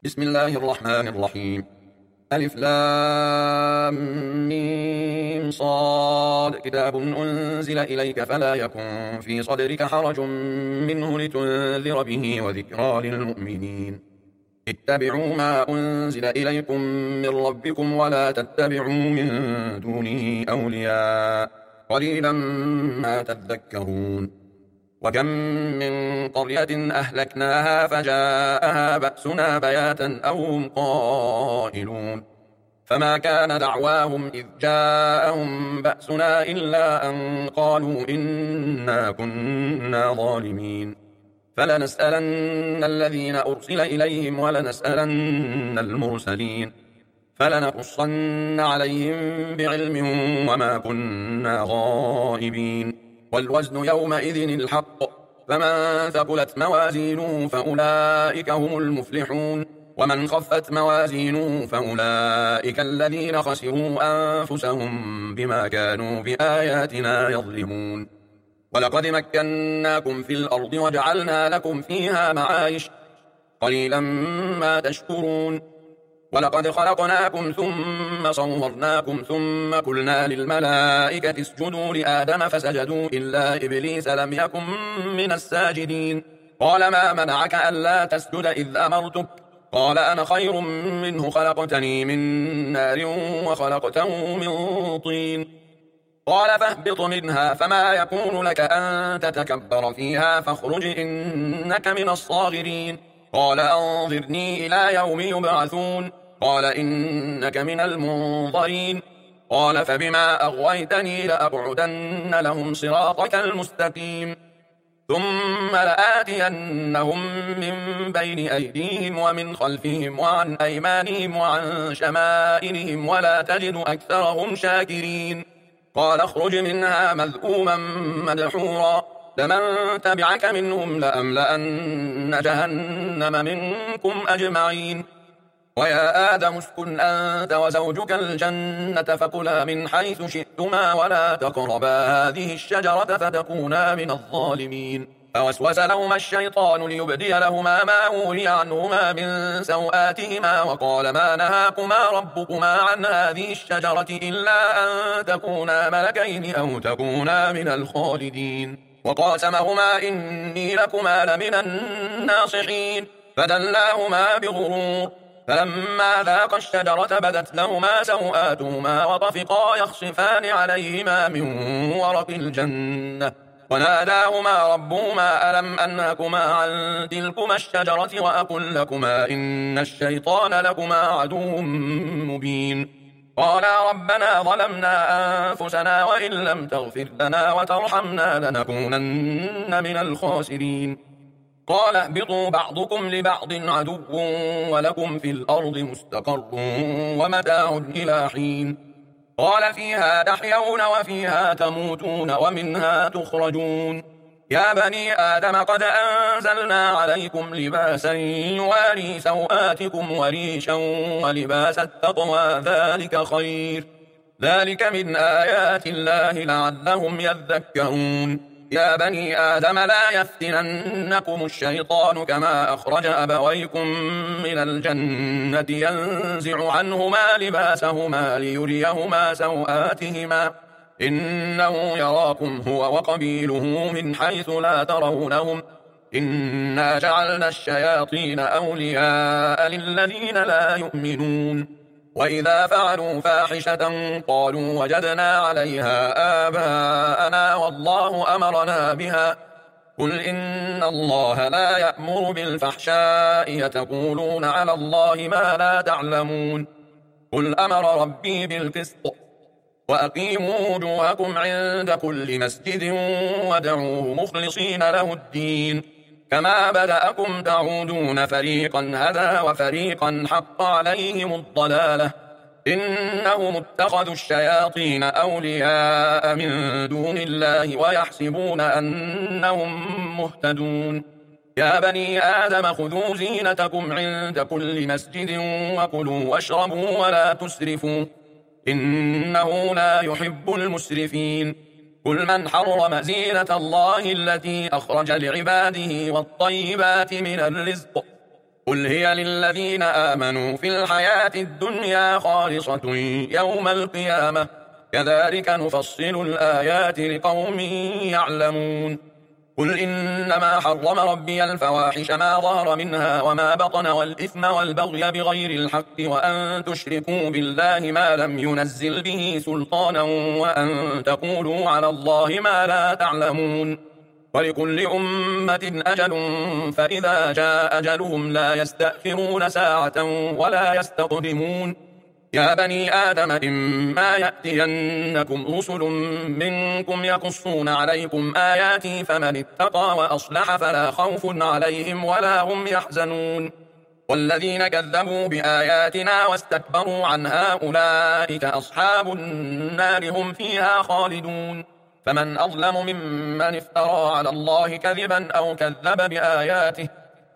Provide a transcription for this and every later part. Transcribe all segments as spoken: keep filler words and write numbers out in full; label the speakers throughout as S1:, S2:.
S1: بسم الله الرحمن الرحيم. ألف لام ميم صاد كتاب أنزل إليك فلا يكن في صدرك حرج منه لتنذر به وذكرى للمؤمنين. اتبعوا ما أنزل إليكم من ربكم ولا تتبعوا من دونه أولياء قليلا ما تذكرون. وكم من قرية أهلكناها فجاءها بأسنا بياتا أو هم قائلون فما كان دعواهم إذ جاءهم بأسنا إلا أن قالوا إنا كنا ظالمين. فلنسألن الذين أرسل إليهم ولنسألن المرسلين فلنقصن عليهم بعلم وما كنا غائبين. والوزن يومئذ الحق فمن ثقلت موازينه فأولئك هم المفلحون ومن خفت موازينه فأولئك الذين خسروا أنفسهم بما كانوا بآياتنا يظلمون. ولقد مكناكم في الأرض وجعلنا لكم فيها معايش قليلا ما تشكرون. ولقد خلقناكم ثم صورناكم ثم قلنا للملائكة اسجدوا لآدم فسجدوا إلا إبليس لم يكن من الساجدين. قال ما منعك ألا تسجد إذ أمرتك؟ قال أنا خير منه خلقتني من نار وخلقته من طين. قال فاهبط منها فما يكون لك أن تتكبر فيها فاخرج إنك من الصاغرين. قال أنظرني إلى يوم يبعثون. قال إنك من المنظرين. قال فبما أغويتني لأقعدن لهم صراطك المستقيم ثم لآتينهم من بين أيديهم ومن خلفهم وعن أيمانهم وعن شمائلهم ولا تجد أكثرهم شاكرين. قال اخرج منها مذءوما مدحورا لمن تبعك منهم لأملأن جهنم منكم أجمعين. ويا آدم اسكن أنت وزوجك الجنة فكلا من حيث شئتما ولا تقربا هذه الشجرة فتكونا من الظالمين. فوسوس لهما الشيطان ليبدي لهما ما وري عنهما من سوآتهما وقال ما نهاكما ربكما عن هذه الشجرة إلا أن تكونا ملكين أو تكونا من الخالدين. وقاسمهما إني لكما لمن الناصحين فدلاهما بغرور فلما ذاقا الشجرة بدت لهما سوآتهما وطفقا يخصفان عليهما من ورق الجنة وناداهما ربهما ألم أنهكما عن تلكما الشجرة وأقل لكما إن الشيطان لكما عدو مبين. قالا ربنا ظلمنا أنفسنا وإن لم تغفر لنا وترحمنا لنكونن من الخاسرين. قال اهبطوا بعضكم لبعض عدو ولكم في الأرض مستقر ومتاع إلى حين. قال فيها تحيون وفيها تموتون ومنها تخرجون. يا بني آدم قد أنزلنا عليكم لباسا يواري سوآتكم وريشا ولباس التقوى ذلك خير ذلك من آيات الله لعلهم يذكرون. يا بني آدم لا يفتننكم الشيطان كما أخرج أبويكم من الجنة ينزع عنهما لباسهما ليريهما سوآتهما إنه يراكم هو وقبيله من حيث لا ترونهم إنا جعلنا الشياطين أولياء للذين لا يؤمنون. وإذا فعلوا فاحشة قالوا وجدنا عليها آباءنا والله أمرنا بها قل إن الله لا يأمر بالفحشاء يتقولون على الله ما لا تعلمون. قل أمر ربي بالقسط وأقيموا وجوهكم عند كل مسجد وادعوه مخلصين له الدين كما بدأكم تعودون فريقا هدى وفريقا حق عليهم الضلالة إنهم اتخذوا الشياطين أولياء من دون الله ويحسبون أنهم مهتدون. يا بني آدم خذوا زينتكم عند كل مسجد وكلوا واشربوا ولا تسرفوا إنه لا يحب المسرفين. قل من حرم زينة الله التي أخرج لعباده والطيبات من الرزق قل هي للذين آمنوا في الحياة الدنيا خالصة يوم القيامة كذلك نفصل الآيات لقوم يعلمون قل إنما حرم ربي الفواحش ما ظهر منها وما بطن والإثم والبغي بغير الحق وأن تشركوا بالله ما لم ينزل به سلطانا وأن تقولوا على الله ما لا تعلمون ولكل أمة أجل فإذا جاء أجلهم لا يستأخرون ساعة ولا يستقدمون يا بني آدم إما يأتينكم رسل منكم يقصون عليكم آياتي فمن اتقى وأصلح فلا خوف عليهم ولا هم يحزنون والذين كذبوا بآياتنا واستكبروا عنها أولئك أصحاب النار هم فيها خالدون فمن أظلم ممن افترى على الله كذبا أو كذب بآياته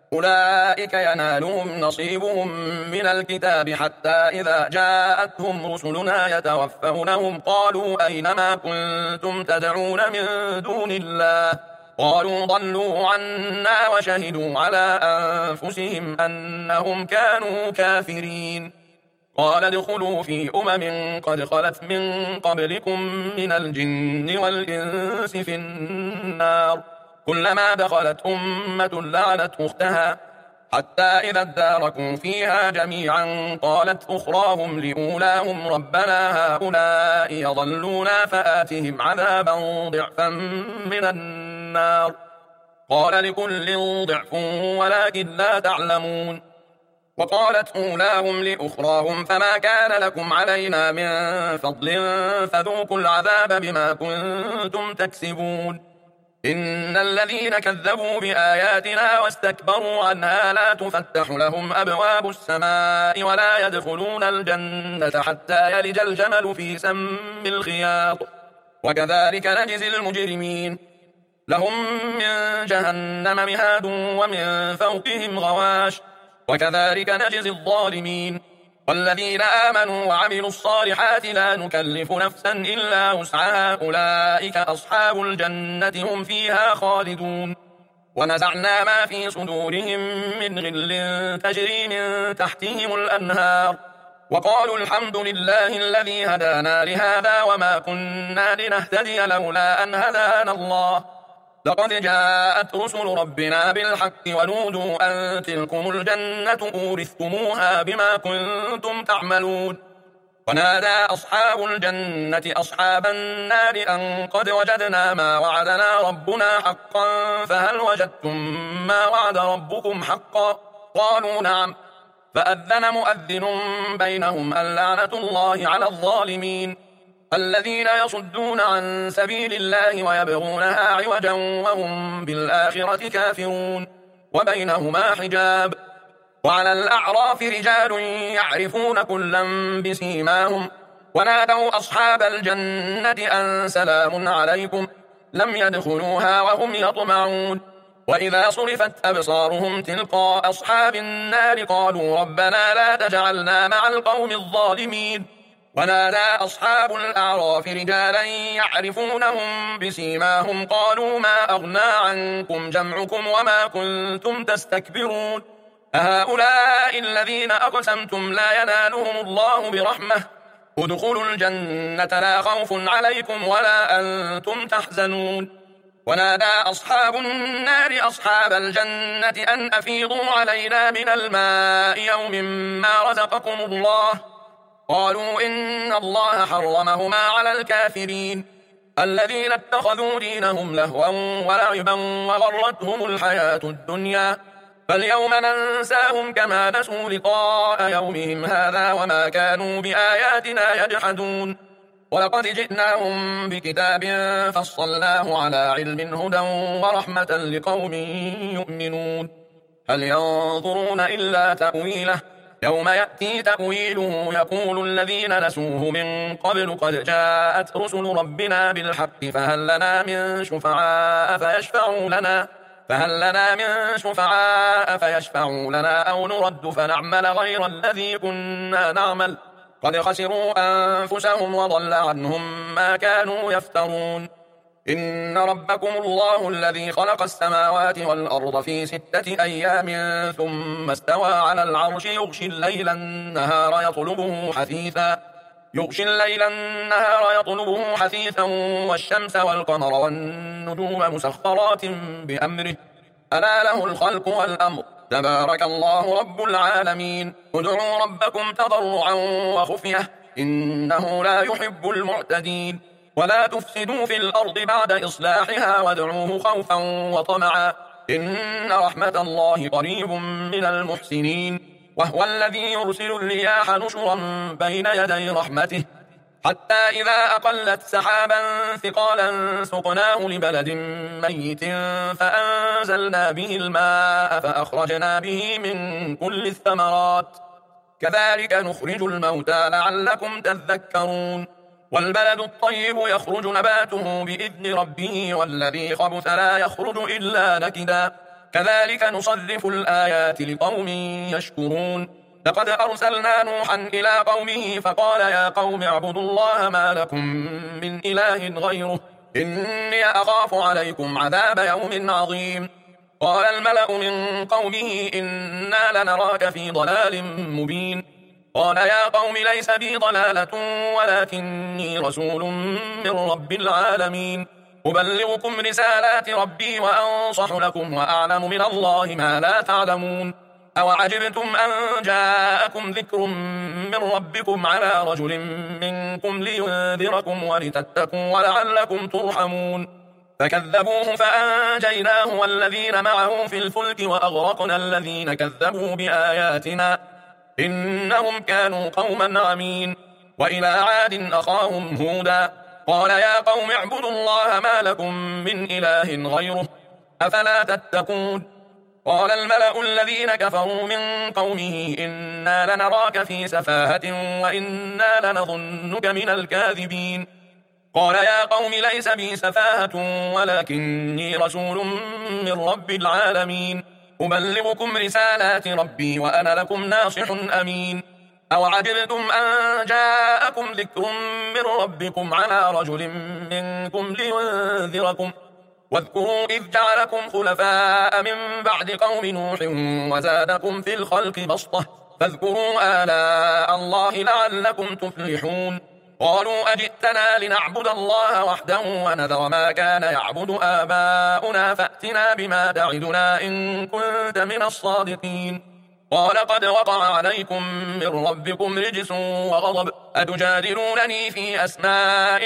S1: أولئك ينالهم نصيبهم من الكتاب حتى إذا جاءتهم رسلنا يتوفونهم قالوا أينما كنتم تدعون من دون الله قالوا ضلوا عنا وشهدوا على أنفسهم أنهم كانوا كافرين قال ادخلوا في أمم قد خلت من قبلكم من الجن والإنس في النار كلما دخلت أمة لعنت أختها حتى إذا اداركوا فيها جميعا قالت أخراهم لأولاهم ربنا هؤلاء يضلونا فآتهم عذابا ضعفا من النار قال لكل ضعف ولكن لا تعلمون وقالت أولاهم لأخراهم فما كان لكم علينا من فضل فذوقوا العذاب بما كنتم تكسبون إن الذين كذبوا بآياتنا واستكبروا عنها لا تفتح لهم أبواب السماء ولا يدخلون الجنة حتى يلج الجمل في سم الخياط وكذلك نجزي المجرمين لهم من جهنم مهاد ومن فوقهم غواش وكذلك نجزي الظالمين والذين آمنوا وعملوا الصالحات لا نكلف نفسا إلا وسعها أولئك أصحاب الجنة هم فيها خالدون ونزعنا ما في صدورهم من غل تجري من تحتهم الأنهار وقالوا الحمد لله الذي هدانا لهذا وما كنا لنهتدي لولا أن هدانا الله لقد جاءت رسل ربنا بالحق ونودوا أن تلكم الجنة أورثتموها بما كنتم تعملون ونادى أصحاب الجنة أصحاب النار أن قد وجدنا ما وعدنا ربنا حقا فهل وجدتم ما وعد ربكم حقا قالوا نعم فأذن مؤذن بينهم اللعنة الله على الظالمين الذين يصدون عن سبيل الله ويبغونها عوجا وهم بالآخرة كافرون وبينهما حجاب وعلى الأعراف رجال يعرفون كلا بسيماهم ونادوا أصحاب الجنة أن سلام عليكم لم يدخلوها وهم يطمعون وإذا صرفت أبصارهم تلقاء أصحاب النار قالوا ربنا لا تجعلنا مع القوم الظالمين ونادى أصحاب الأعراف رجالا يعرفونهم بسيماهم قالوا ما أغنى عنكم جمعكم وما كنتم تستكبرون أهؤلاء الذين أقسمتم لا ينالهم الله برحمة ادخلوا الجنة لا خوف عليكم ولا أنتم تحزنون ونادى أصحاب النار أصحاب الجنة أن أفيضوا علينا من الماء يوم ما رزقكم الله قالوا إن الله حرمهما على الكافرين الذين اتخذوا دينهم لهوا ولعبا وغرتهم الحياة الدنيا فاليوم ننساهم كما نسوا لقاء يومهم هذا وما كانوا بآياتنا يجحدون ولقد جئناهم بكتاب فصلناه على علم هدى ورحمة لقوم يؤمنون هل ينظرون إلا تأويله يوم يأتي تأويله يقول الذين نسوه من قبل قد جاءت رسل ربنا بالحق فهل لنا من شفعاء فيشفعوا لنا فهل لنا من شفعاء فيشفعوا لنا أو نرد فنعمل غير الذي كنا نعمل قد خسروا أنفسهم وضل عنهم ما كانوا يفترون إن ربكم الله الذي خلق السماوات والأرض في ستة أيام ثم استوى على العرش يغشي الليل النهار يطلبه حثيثا يغشي الليل النهار يطلبه حثيثا والشمس والقمر والنجوم مسخرات بأمره ألا له الخلق والأمر تبارك الله رب العالمين ادعوا ربكم تضرعا وخفية إنه لا يحب المعتدين ولا تفسدوا في الأرض بعد إصلاحها وادعوه خوفا وطمعا إن رحمة الله قريب من المحسنين وهو الذي يرسل الرياح نشرا بين يدي رحمته حتى إذا أقلت سحابا ثقالا سقناه لبلد ميت فأنزلنا به الماء فأخرجنا به من كل الثمرات كذلك نخرج الموتى لعلكم تذكرون والبلد الطيب يخرج نباته بإذن ربه والذي خبث لا يخرج إلا نكدا كذلك نصرف الآيات لقوم يشكرون لقد أرسلنا نوحا إلى قومه فقال يا قوم اعبدوا الله ما لكم من إله غيره إني أخاف عليكم عذاب يوم عظيم قال الملأ من قومه إنا لنراك في ضلال مبين قال يا قوم ليس بي ضلالة ولكني رسول من رب العالمين أبلغكم رسالات ربي وأنصح لكم وأعلم من الله ما لا تعلمون أوعجبتم أن جاءكم ذكر من ربكم على رجل منكم لينذركم ولتتقوا ولعلكم ترحمون فكذبوه فأنجيناه والذين معه في الفلك وأغرقنا الذين كذبوا بآياتنا إنهم كانوا قوما عمين وإلى عاد أخاهم هودا قال يا قوم اعبدوا الله ما لكم من إله غيره أفلا تتقون قال الملأ الذين كفروا من قومه إنا لنراك في سفاهة وإنا لنظنك من الكاذبين قال يا قوم ليس بي سفاهة ولكني رسول من رب العالمين أبلغكم رسالات ربي وأنا لكم ناصح أمين أوعجبتم أن جاءكم ذكر من ربكم على رجل منكم لينذركم واذكروا إذ جعلكم خلفاء من بعد قوم نوح وزادكم في الخلق بسطة فاذكروا آلاء الله لعلكم تفلحون قالوا أجئتنا لنعبد الله وحده ونذر ما كان يعبد آباؤنا فأتنا بما تعدنا إن كنت من الصادقين قال قد وقع عليكم من ربكم رجس وغضب أتجادلونني في أسماء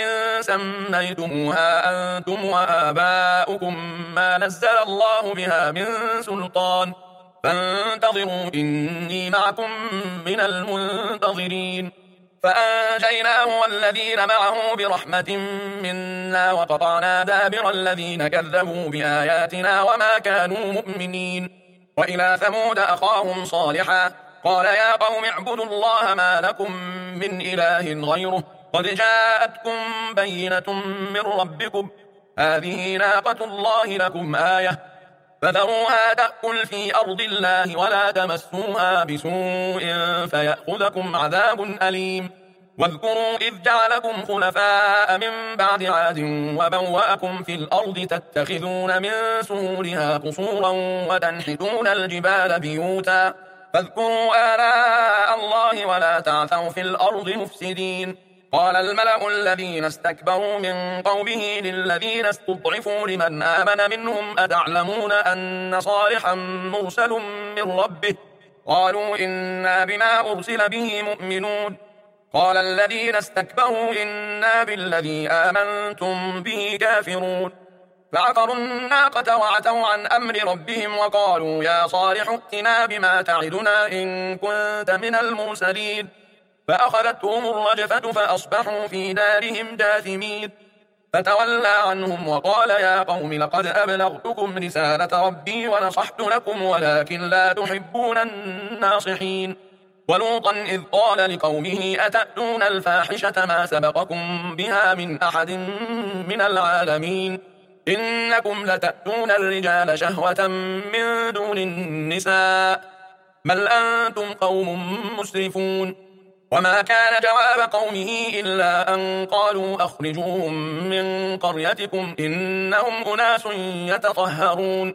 S1: سميتموها أنتم وآباؤكم ما نزل الله بها من سلطان فانتظروا إني معكم من المنتظرين فأنجيناه والذين معه برحمة منا وقطعنا دابر الذين كذبوا بآياتنا وما كانوا مؤمنين وإلى ثمود أخاهم صالحا قال يا قوم اعبدوا الله ما لكم من إله غيره قد جاءتكم بينة من ربكم هذه ناقة الله لكم آية فذروها تأكل في أرض الله ولا تمسوها بسوء فيأخذكم عذاب أليم واذكروا إذ جعلكم خلفاء من بعد عاد وبوأكم في الأرض تتخذون من سهولها قصورا وتنحتون الجبال بيوتا فاذكروا آلاء الله ولا تعثوا في الأرض مفسدين قال الملأ الذين استكبروا من قومه للذين استضعفوا لمن آمن منهم أتعلمون أن صالحا مرسل من ربه قالوا إنا بما أرسل به مؤمنون قال الذين استكبروا إنا بالذي آمنتم به كافرون فعقروا الناقة وعتوا عن أمر ربهم وقالوا يا صالح ائتنا بما تعدنا إن كنت من المرسلين فأخذتهم الرجفة فأصبحوا في دارهم جاثمين فتولى عنهم وقال يا قوم لقد أبلغتكم رسالة ربي ونصحت لكم ولكن لا تحبون الناصحين ولوطا إذ قال لقومه أتأتون الفاحشة ما سبقكم بها من أحد من العالمين إنكم لتأتون الرجال شهوة من دون النساء بل أنتم قوم مسرفون وما كان جواب قومه إلا أن قالوا أخرجوهم من قريتكم إنهم أناس يتطهرون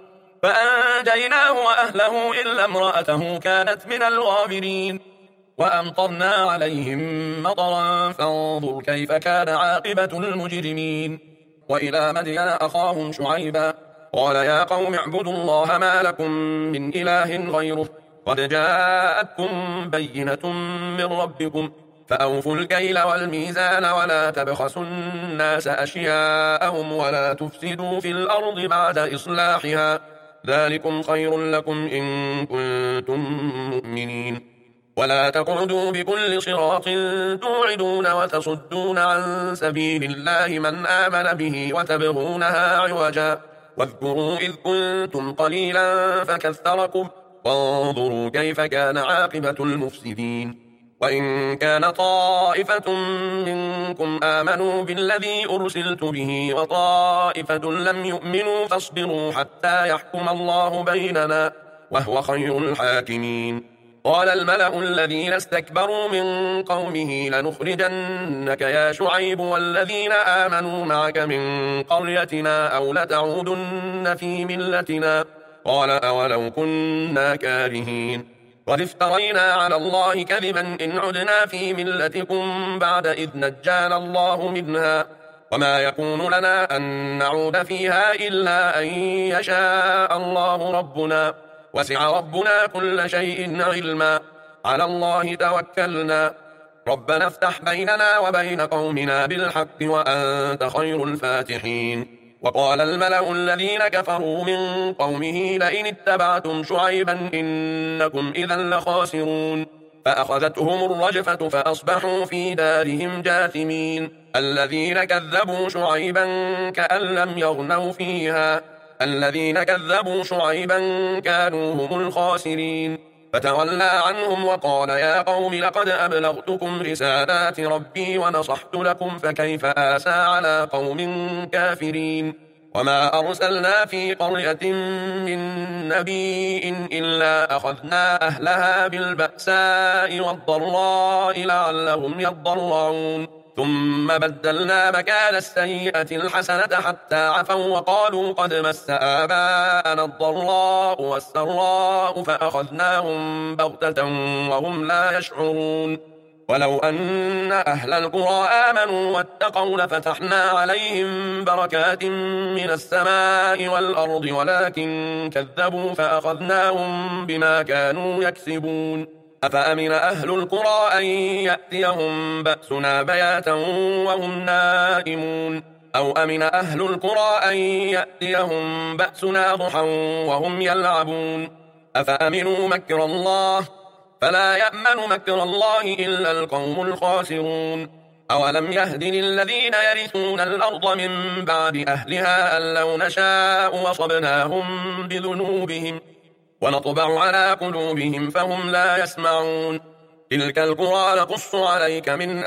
S1: فأنجيناه وأهله إلا امرأته كانت من الغابرين وأمطرنا عليهم مطرا فانظر كيف كان عاقبة المجرمين وإلى مدين أخاهم شعيبا قال يا قوم اعبدوا الله ما لكم من إله غيره قد جاءتكم بينة من ربكم فأوفوا الكيل والميزان ولا تبخسوا الناس أشياءهم ولا تفسدوا في الأرض بعد إصلاحها ذلكم خير لكم إن كنتم مؤمنين ولا تقعدوا بكل صراط توعدون وتصدون عن سبيل الله من آمن به وتبغونها عوجا واذكروا إذ كنتم قليلا فكثركم وانظروا كيف كان عاقبة المفسدين وإن كان طائفة منكم آمنوا بالذي أرسلت به وطائفة لم يؤمنوا فاصبروا حتى يحكم الله بيننا وهو خير الحاكمين قال الملأ الذين استكبروا من قومه لنخرجنك يا شعيب والذين آمنوا معك من قريتنا أو لتعودن في ملتنا قال أولو كنا كارهين قد افترينا على الله كذبا إن عدنا في ملتكم بعد إذ نجانا الله منها وما يكون لنا أن نعود فيها إلا أن يشاء الله ربنا وسع ربنا كل شيء علما على الله توكلنا ربنا افتح بيننا وبين قومنا بالحق وأنت خير الفاتحين وقال الملأ الذين كفروا من قومه لئن اتبعتم شعيبا إنكم إذا لخاسرون فأخذتهم الرجفة فأصبحوا في دارهم جاثمين الذين كذبوا شعيبا كأن لم يغنوا فيها الذين كذبوا شعيبا كانوا هم الخاسرين فتولى عنهم وقال يا قوم لقد أبلغتكم رسالات ربي ونصحت لكم فكيف آسى على قوم كافرين وما أرسلنا في قرية من نبي إلا أخذنا أهلها بالبأساء والضراء لعلهم يضرعون ثم بدلنا مكان السيئة الحسنة حتى عفوا وقالوا قد مس آباءنا الضراء والسراء فأخذناهم بغتة وهم لا يشعرون ولو أن أهل القرى آمنوا واتقوا لفتحنا عليهم بركات من السماء والأرض ولكن كذبوا فأخذناهم بما كانوا يكسبون أفأمن أهل القرى أن يأتيهم بأسنا بياتا وهم نائمون أو أمن أهل القرى أن يأتيهم بأسنا ضحى وهم يلعبون أفأمنوا مكر الله فلا يأمن مكر الله إلا القوم الخاسرون أولم يهد للذين يرثون الأرض من بعد أهلها أن لو نشاء وصبناهم بذنوبهم ونطبع على قلوبهم فهم لا يسمعون تلك القرى نقص عليك من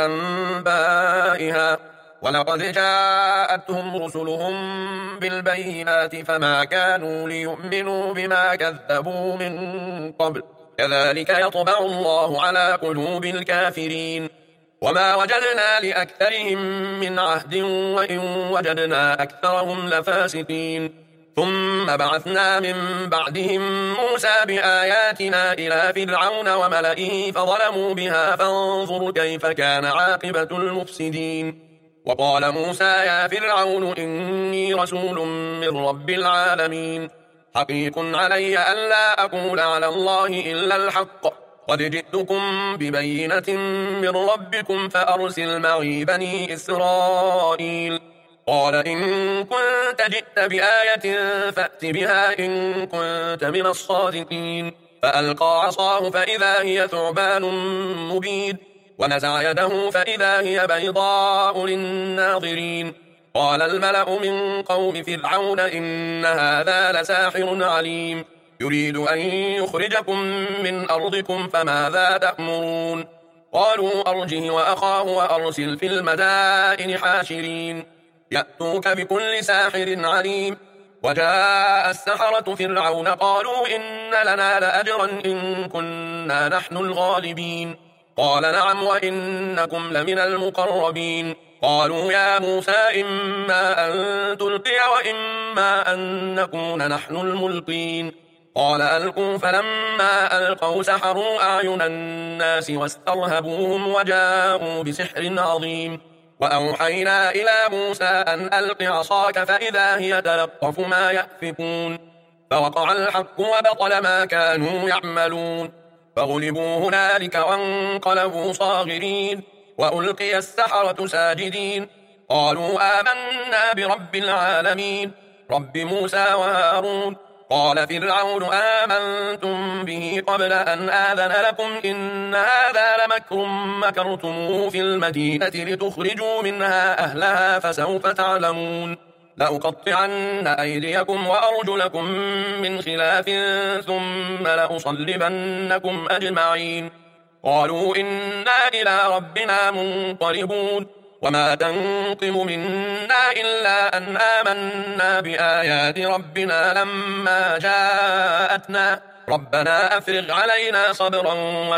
S1: أنبائها ولقد جاءتهم رسلهم بالبينات فما كانوا ليؤمنوا بما كذبوا من قبل كذلك يطبع الله على قلوب الكافرين وما وجدنا لأكثرهم من عهد وإن وجدنا أكثرهم لفاسقين ثم بعثنا من بعدهم موسى بآياتنا إلى فرعون وملئه فظلموا بها فانظر كيف كان عاقبة المفسدين وقال موسى يا فرعون إني رسول من رب العالمين حقيق علي ألا أقول على الله إلا الحق قد جئتكم ببينة من ربكم فأرسل معي بني إسرائيل قال إن كنت جئت بآية فأت بها إن كنت من الصادقين فألقى عصاه فإذا هي ثعبان مبين ونزع يده فإذا هي بيضاء للناظرين قال الملأ من قوم فرعون إن هذا لساحر عليم يريد أن يخرجكم من أرضكم فماذا تأمرون قالوا أرجه وأخاه وأرسل في المدائن حاشرين يأتوك بكل ساحر عليم وجاء السحرة فرعون قالوا إن لنا لأجرا إن كنا نحن الغالبين قال نعم وإنكم لمن المقربين. قالوا يا موسى إما أن تلقي وإما أن نكون نحن الملقين. قال ألقوا. فلما ألقوا سحروا أعين الناس واسترهبوهم وجاءوا بسحر عظيم. وأوحينا إلى موسى أن ألق عصاك فإذا هي تلقف ما يأفكون. فوقع الحق وبطل ما كانوا يعملون. فغلبوا هنالك وانقلبوا صاغرين وألقي السحرة ساجدين. قالوا آمنا برب العالمين رب موسى وهارون. قال فرعون آمنتم به قبل أن آذن لكم إن هذا لمكر مكرتموه في المدينة لتخرجوا منها أهلها فسوف تعلمون. لأقطعن أيديكم وأرجلكم من خلاف ثم لأصلبنكم أجمعين. قالوا إنا إلى ربنا منقلبون. وما تنقم منا إلا أن آمنا بآيات ربنا لما جاءتنا ربنا أفرغ علينا صبرا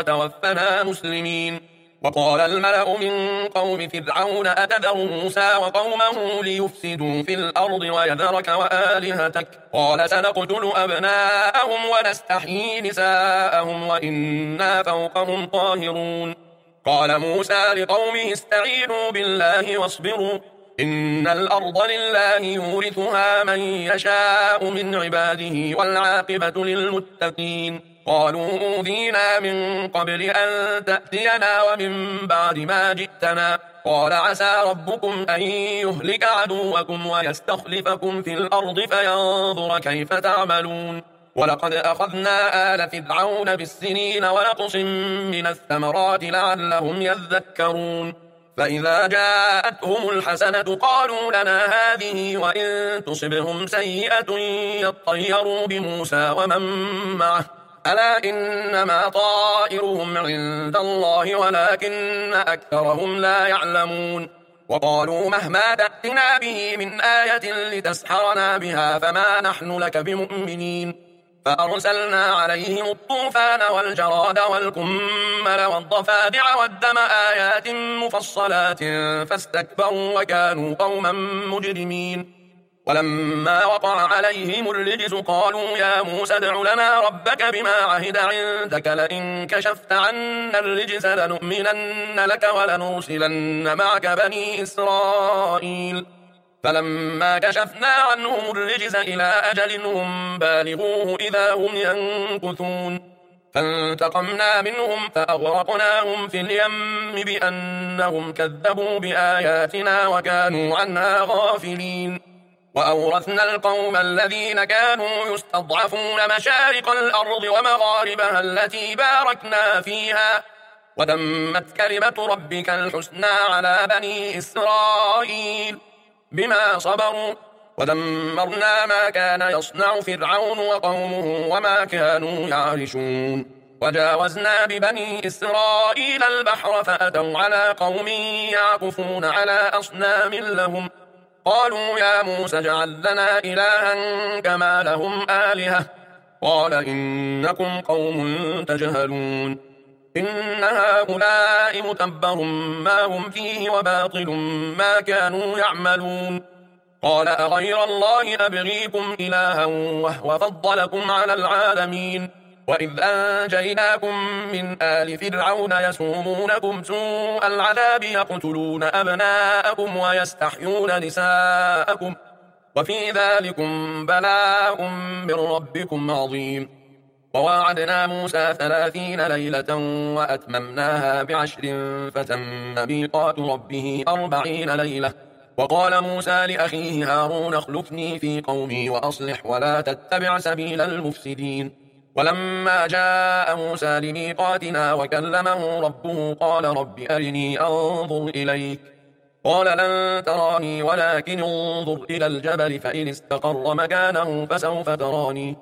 S1: وتوفنا مسلمين. وقال الملأ من قوم فرعون أتذر موسى وقومه ليفسدوا في الأرض ويذرك وآلهتك قال سنقتل أبناءهم ونستحيي نساءهم وإنا فوقهم قاهرون. قال موسى لقومه استعينوا بالله واصبروا إن الأرض لله يورثها من يشاء من عباده والعاقبة للمتقين. قالوا أوذينا من قبل أن تأتينا ومن بعد ما جئتنا قال عسى ربكم أن يهلك عدوكم ويستخلفكم في الأرض فينظر كيف تعملون. ولقد أخذنا آل فرعون بالسنين ونقص من الثمرات لعلهم يذكرون. فإذا جاءتهم الحسنة قالوا لنا هذه وإن تصبهم سيئة يطيروا بموسى ومن معه ألا إنما طائرهم عند الله ولكن أكثرهم لا يعلمون. وقالوا مهما تأتنا به من آية لتسحرنا بها فما نحن لك بمؤمنين. فأرسلنا عليهم الطوفان والجراد والكمل والضفادع والدم آيات مفصلات فاستكبروا وكانوا قوما مجرمين. ولما وقع عليهم الرجز قالوا يا موسى ادع لنا ربك بما عهد عندك لئن كشفت عنا الرجز لنؤمنن لك ولنرسلن معك بني إسرائيل. فلما كشفنا عنهم الرجز إلى أجل هم بالغوه إذا هم ينكثون. فانتقمنا منهم فأغرقناهم في اليم بأنهم كذبوا بآياتنا وكانوا عنها غافلين. وأورثنا القوم الذين كانوا يستضعفون مشارق الأرض ومغاربها التي باركنا فيها وتمت كلمة ربك الحسنى على بني إسرائيل بما صبروا ودمرنا ما كان يصنع فرعون وقومه وما كانوا يعرشون. وجاوزنا ببني إسرائيل البحر فأتوا على قوم يعكفون على أصنام لهم قالوا يا موسى اجعل لنا إلها كما لهم آلهة قال إنكم قوم تجهلون. إن هؤلاء متبر ما هم فيه وباطل ما كانوا يعملون. قال أغير الله أبغيكم إلها وهو فضلكم على العالمين. وإذ أنجيناكم من آل فرعون يسومونكم سوء العذاب يقتلون أبناءكم ويستحيون نساءكم وفي ذلكم بلاء من ربكم عظيم. وواعدنا موسى ثلاثين ليلة وأتممناها بعشر فتم ميقات ربه أربعين ليلة. وقال موسى لأخيه هارون اخلفني في قومي وأصلح ولا تتبع سبيل المفسدين. ولما جاء موسى لميقاتنا وكلمه ربه قال رب أرني أنظر إليك قال لن تراني ولكن انظر إلى الجبل فإن استقر مكانه فسوف تراني.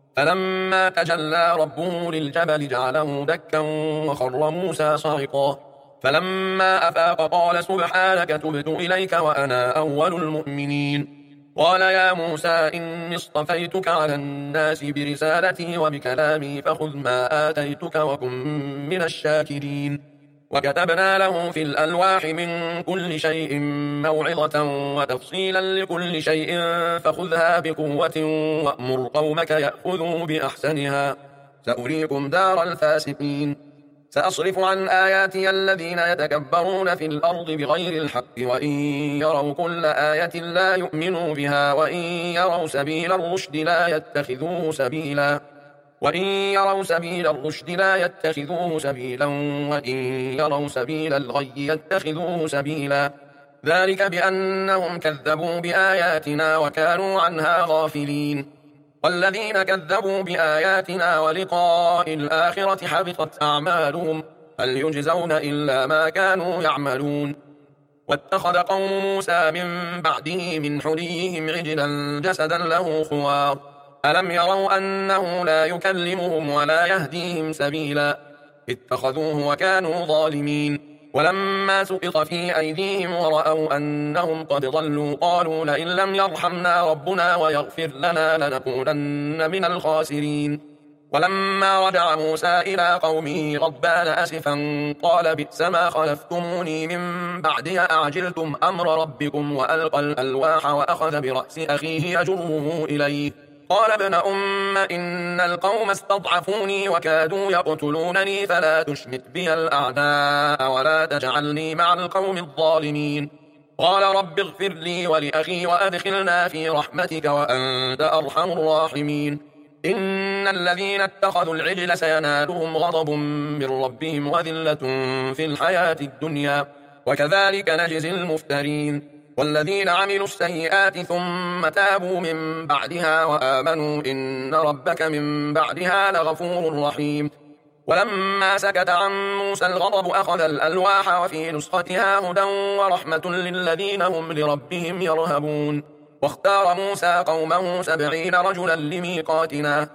S1: فلما تجلى ربه للجبل جعله دكا وخر موسى صعقا. فلما أفاق قال سبحانك تبت إليك وأنا أول المؤمنين. قال يا موسى إني اصطفيتك على الناس برسالتي وبكلامي فخذ ما آتيتك وكن من الشاكرين. وكتبنا له في الألواح من كل شيء موعظة وتفصيلا لكل شيء فخذها بقوة وأمر قومك يأخذوا بأحسنها سأريكم دار الفاسقين سأصرف عن آياتي الذين يتكبرون في الأرض بغير الحق وإن يروا كل آية لا يؤمنوا بها وإن يروا سبيل الرشد لا يتخذوه سبيلا وإن يروا سبيل الرشد لا يتخذوه سبيلا وإن يروا سبيل الغي يتخذوه سبيلا ذلك بأنهم كذبوا بآياتنا وكانوا عنها غافلين والذين كذبوا بآياتنا ولقاء الآخرة حبطت أعمالهم هل يجزون إلا ما كانوا يعملون واتخذ قوم موسى من بعده من حليهم عجلا جسدا له خوار ألم يروا أنه لا يكلمهم ولا يهديهم سبيلا اتخذوه وكانوا ظالمين ولما سقط في أيديهم ورأوا أنهم قد ضلوا قالوا لئن لم يرحمنا ربنا ويغفر لنا لنكونن من الخاسرين ولما رجع موسى إلى قومه غضبان أسفا قال بئس ما خلفتموني من بعدي أعجلتم أمر ربكم وألقى الألواح وأخذ برأس أخيه يجره إليه قال ابن أم إن القوم استضعفوني وكادوا يقتلونني فلا تشمت بي الأعداء ولا تجعلني مع القوم الظالمين قال رب اغفر لي ولأخي وأدخلنا في رحمتك وأنت أرحم الراحمين إن الذين اتخذوا العجل سينالهم غضب من ربهم وذلة في الحياة الدنيا وكذلك نجزي المفترين والذين عملوا السيئات ثم تابوا من بعدها وآمنوا إن ربك من بعدها لغفور رحيم ولما سكت عن موسى الغضب أخذ الألواح وفي نسختها هدى ورحمة للذين هم لربهم يرهبون واختار موسى قومه سبعين رجلا لميقاتنا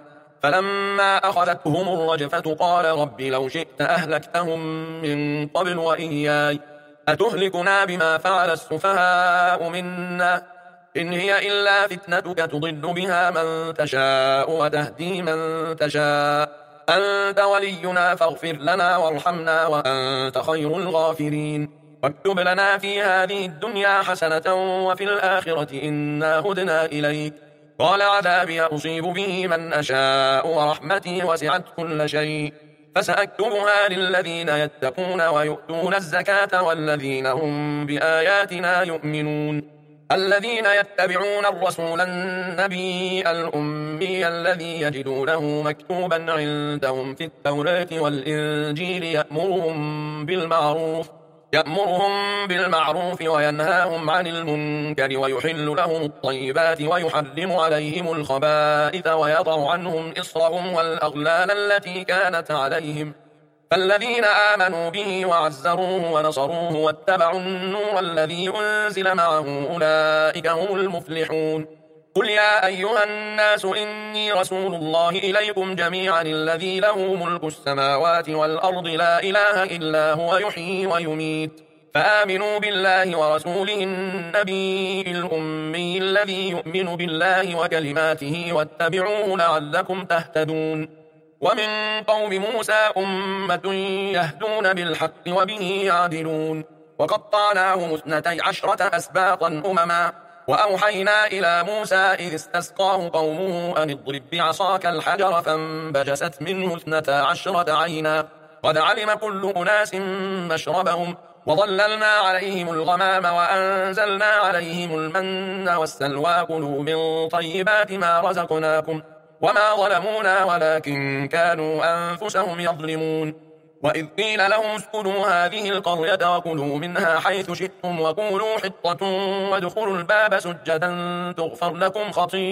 S1: فلما أخذتهم الرجفة قال رب لو شئت أهلكتهم من قبل وإياي أتهلكنا بما فعل السفهاء منا إن هي إلا فتنتك تضل بها من تشاء وتهدي من تشاء أنت ولينا فاغفر لنا وارحمنا وأنت خير الغافرين واكتب لنا في هذه الدنيا حسنة وفي الآخرة إنا هدنا إليك قال عذابي أصيب به من أشاء ورحمتي وسعت كل شيء فسأكتبها للذين يتقون ويؤتون الزكاة والذين هم بآياتنا يؤمنون الذين يتبعون الرسول النبي الأمي الذي يجدونه مكتوبا عندهم في التوراة والإنجيل يأمرهم بالمعروف يأمرهم بالمعروف وينهاهم عن المنكر ويحل لهم الطيبات ويحرم عليهم الخبائث ويضع عنهم إصرهم والأغلال التي كانت عليهم فالذين آمنوا به وعزروه ونصروه واتبعوا النور الذي أنزل معه أولئك هم المفلحون قل يا أيها الناس إني رسول الله إليكم جميعا الذي له ملك السماوات والأرض لا إله إلا هو يحيي ويميت فآمنوا بالله ورسوله النبي الأمي الذي يؤمن بالله وكلماته واتبعوه لعلكم تهتدون ومن قوم موسى أمة يهدون بالحق وبه يعدلون وقطعناهم اثنتي عشرة أسباطا أمما وأوحينا إلى موسى إذ استسقاه قومه أن اضرب بعصاك الحجر فانبجست منه اثنتا عشرة عينا قد علم كل أناس مشربهم وظللنا عليهم الغمام وأنزلنا عليهم المن والسلوى كلوا من طيبات ما رزقناكم وما ظلمونا ولكن كانوا أنفسهم يظلمون وإذ قيل لهم اسكنوا هذه القرية وكلوا منها حيث شئتم وقولوا حطة وادخلوا الباب سجدا تغفر لكم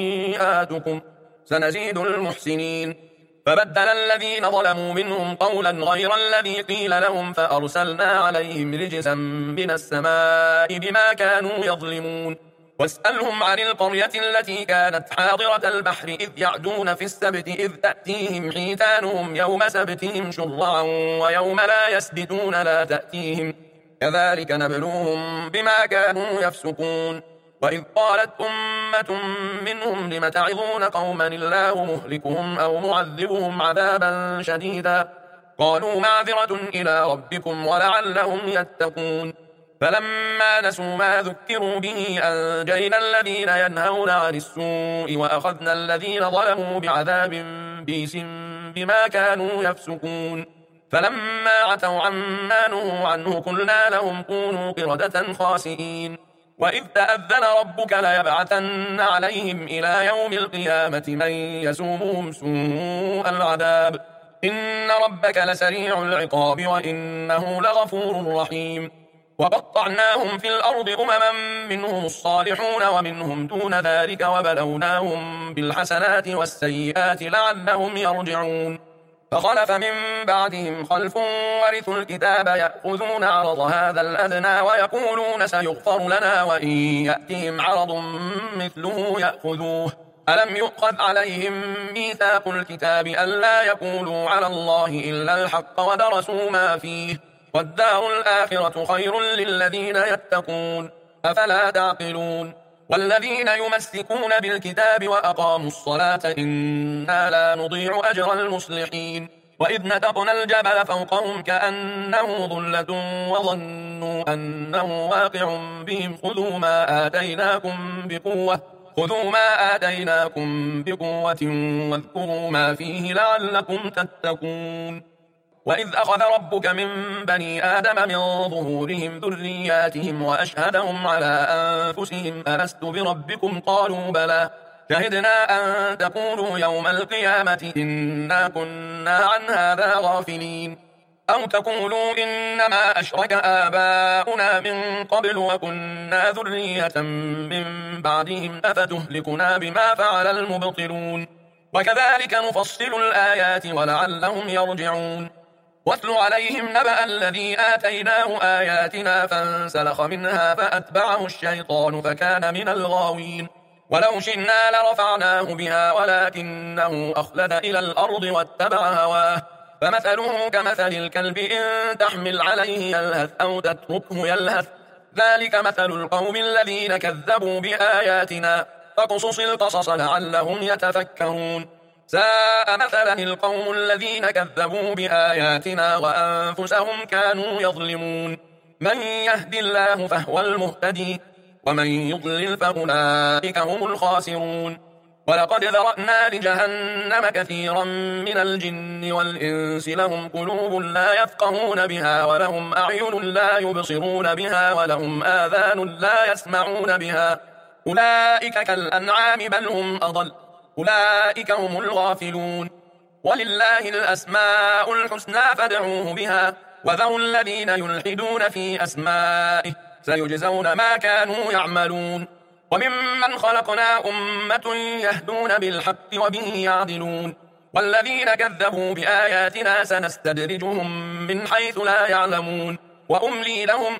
S1: خطيئاتكم سنزيد المحسنين فبدل الذين ظلموا منهم قولا غير الذي قيل لهم فأرسلنا عليهم رجزا من السماء بما كانوا يظلمون واسألهم عن القرية التي كانت حاضرة البحر إذ يعدون في السبت إذ تأتيهم حيتانهم يوم سبتهم شرعا ويوم لا يسبتون لا تأتيهم كذلك نبلوهم بما كانوا يفسقون وإذ قالت أمة منهم لم تعظون قوما الله مهلكهم أو معذبهم عذابا شديدا قالوا معذرة إلى ربكم ولعلهم يتقون. فلما نسوا ما ذكروا به أنجينا الذين ينهون عن السوء وأخذنا الذين ظلموا بعذاب بئيس بما كانوا يفسقون. فلما عتوا عما نهوا عنه قلنا لهم كونوا قردة خاسئين. وإذ تأذن ربك ليبعثن عليهم إلى يوم القيامة من يسومهم سوء العذاب إن ربك لسريع العقاب وإنه لغفور رحيم. وقطعناهم في الأرض أمما منهم الصالحون ومنهم دون ذلك وبلوناهم بالحسنات والسيئات لعلهم يرجعون. فخلف من بعدهم خلف ورثوا الكتاب يأخذون عرض هذا الأدنى ويقولون سيغفر لنا وإن يأتهم عرض مثله يأخذوه. ألم يؤخذ عليهم ميثاق الكتاب ألا يقولوا على الله إلا الحق ودرسوا ما فيه والدار الآخرة خير للذين يتقون أفلا تعقلون. والذين يمسكون بالكتاب وأقاموا الصلاة إنا لا نضيع أجر المصلحين. وإذ نتقنا الجبل فوقهم كأنه ظلة وظنوا أنه واقع بهم خذوا ما آتيناكم بقوة خذوا ما آتيناكم بقوة واذكروا ما فيه لعلكم تتقون. وإذ أخذ ربك من بني آدم من ظهورهم ذرياتهم وأشهدهم على أنفسهم ألست بربكم قالوا بلى شهدنا أن تقولوا يوم القيامة إنا كنا عن هذا غافلين أو تقولوا إنما أشرك آباؤنا من قبل وكنا ذرية من بعدهم أفتهلكنا بما فعل المبطلون وكذلك نفصل الآيات ولعلهم يرجعون. واتل عليهم نبأ الذي آتيناه آياتنا فانسلخ منها فأتبعه الشيطان فكان من الغاوين. ولو شئنا لرفعناه بها ولكنه أخلد إلى الأرض واتبع هواه فمثله كمثل الكلب إن تحمل عليه يلهث أو تتركه يلهث ذلك مثل القوم الذين كذبوا بآياتنا فاقصص القصص لعلهم يتفكرون. ساء مثلا القوم الذين كذبوا بآياتنا وأنفسهم كانوا يظلمون. من يهدي الله فهو المهتدي ومن يضلل فأولئك هم الخاسرون. ولقد ذرأنا لجهنم كثيرا من الجن والإنس لهم قلوب لا يفقهون بها ولهم أعين لا يبصرون بها ولهم آذان لا يسمعون بها أولئك كالأنعام بل هم أضل أولئك هم الغافلون. ولله الأسماء الحسنى فادعوه بها وذروا الذين يلحدون في أسمائه سيجزون ما كانوا يعملون. وممن خلقنا أمة يهدون بالحق وبه يعدلون. والذين كذبوا بآياتنا سنستدرجهم من حيث لا يعلمون وأملي لهم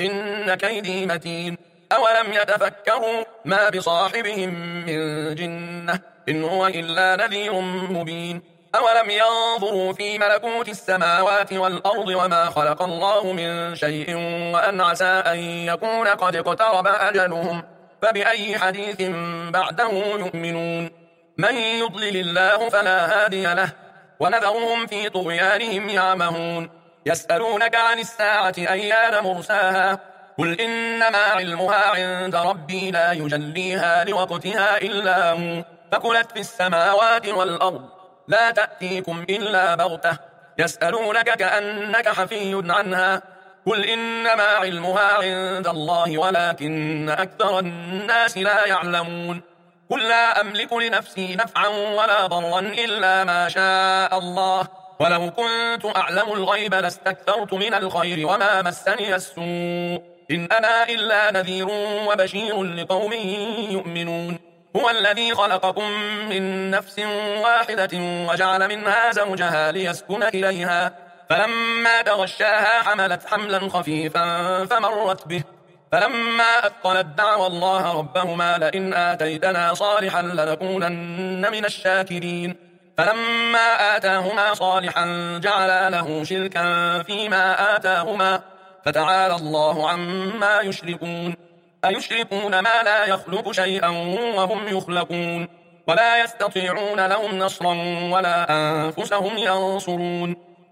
S1: إن كيدي متين. أولم يتفكروا ما بصاحبهم من جنة إن هو إلا نذير مبين. أولم ينظروا في ملكوت السماوات والأرض وما خلق الله من شيء وأن عسى أن يكون قد اقترب أجلهم فبأي حديث بعده يؤمنون. من يضلل الله فلا هادي له ونذرهم في طغيانهم يعمهون. يسألونك عن الساعة أيان مرساها قل إنما علمها عند ربي لا يجليها لوقتها إلا هو فكلت في السماوات والأرض لا تأتيكم إلا بغتة يسألونك كأنك حفي عنها قل إنما علمها عند الله ولكن أكثر الناس لا يعلمون. قل لا أملك لنفسي نفعا ولا ضرا إلا ما شاء الله ولو كنت أعلم الغيب لاستكثرت من الخير وما مسني السوء إن أنا إلا نذير وبشير لقوم يؤمنون. هو الذي خلقكم من نفس واحدة وجعل منها زوجها ليسكن إليها فلما تغشاها حملت حملا خفيفا فمرت به فلما أثقلت دعوى الله ربهما لئن آتيتنا صالحا لنكونن من الشاكرين فلما آتاهما صالحا جعلا له شركا فيما آتاهما فتعالى الله عما يشركون. أيشركون ما لا يخلق شيئا وهم يخلقون ولا يستطيعون لهم نصرا ولا أنفسهم ينصرون.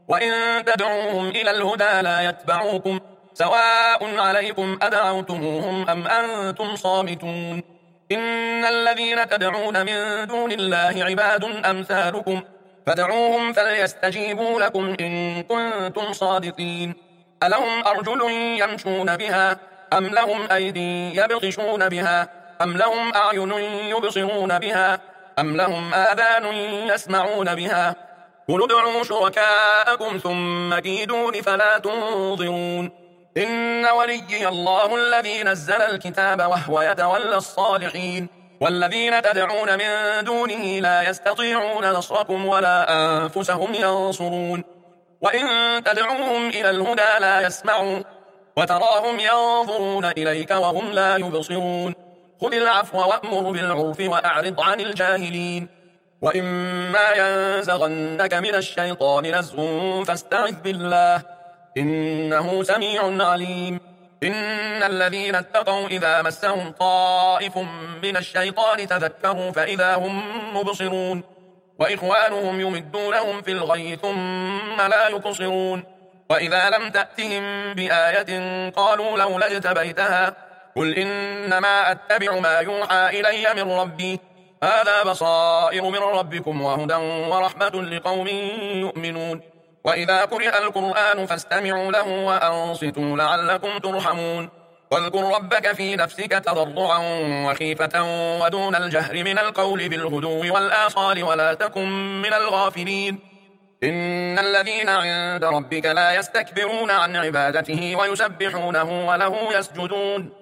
S1: وإن تدعوهم إلى الهدى لا يتبعوكم سواء عليكم أدعوتموهم أم أنتم صامتون إن الذين تدعون من دون الله عباد أمثالكم فدعوهم فليستجيبوا لكم إن كنتم صادقين ألهم أرجل يمشون بها أم لهم أيدي يبطشون بها أم لهم أعين يبصرون بها أم لهم آذان يسمعون بها قل ادعوا شركاءكم ثم كيدون فلا تنظرون إن وليي الله الذي نزل الكتاب وهو يتولى الصالحين والذين تدعون من دونه لا يستطيعون نصركم ولا أنفسهم ينصرون وإن تدعوهم إلى الهدى لا يسمعون وتراهم ينظرون إليك وهم لا يبصرون خذ العفو وأمر بالعرف وأعرض عن الجاهلين وإما ينزغنك من الشيطان نزغ فاستعذ بالله إنه سميع عليم إن الذين اتقوا إذا مسهم طائف من الشيطان تذكروا فإذا هم مبصرون وإخوانهم يمدونهم في الغي ثم لا يقصرون وإذا لم تأتهم بآية قالوا لولا اجتبيتها قل إنما أتبع ما يوحى إلي من ربي هذا بصائر من ربكم وهدى ورحمة لقوم يؤمنون وإذا قرئ القرآن فاستمعوا له وأنصتوا لعلكم ترحمون واذكر ربك في نفسك تضرعا وخيفة ودون الجهر من القول بالغدو والآصال ولا تكن من الغافلين إن الذين عند ربك لا يستكبرون عن عبادته ويسبحونه وله يسجدون